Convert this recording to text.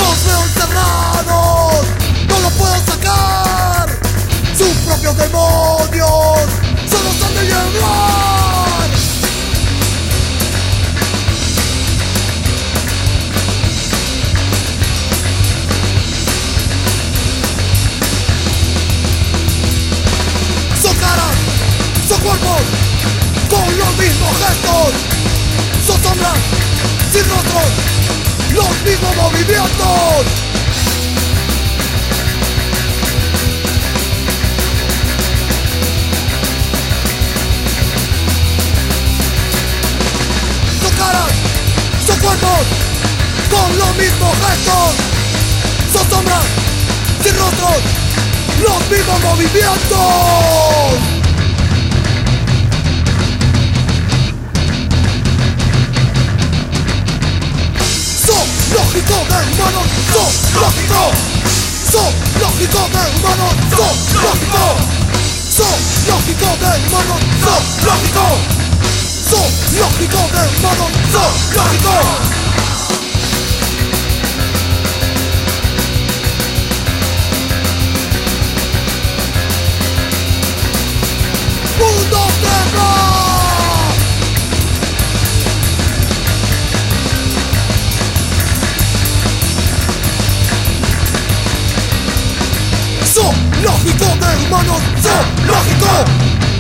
Los veo encerrados, no los puedo sacar. Sus propios demonios solo han de llevar. Son caras, son cuerpos, con los mismos gestos. Son sombras, sin rostros, los mismos movimientos. Son caras, son cuerpos, con los mismos gestos. Son sombras, sin rostros, los mismos movimientos. Lógico de humanos, so lógico. So lógico de humanos, so lógico. So lógico de humanos, so lógico. So lógico de humanos, so lógico. Mundo Tierra. Lógico de humanos, so lógico.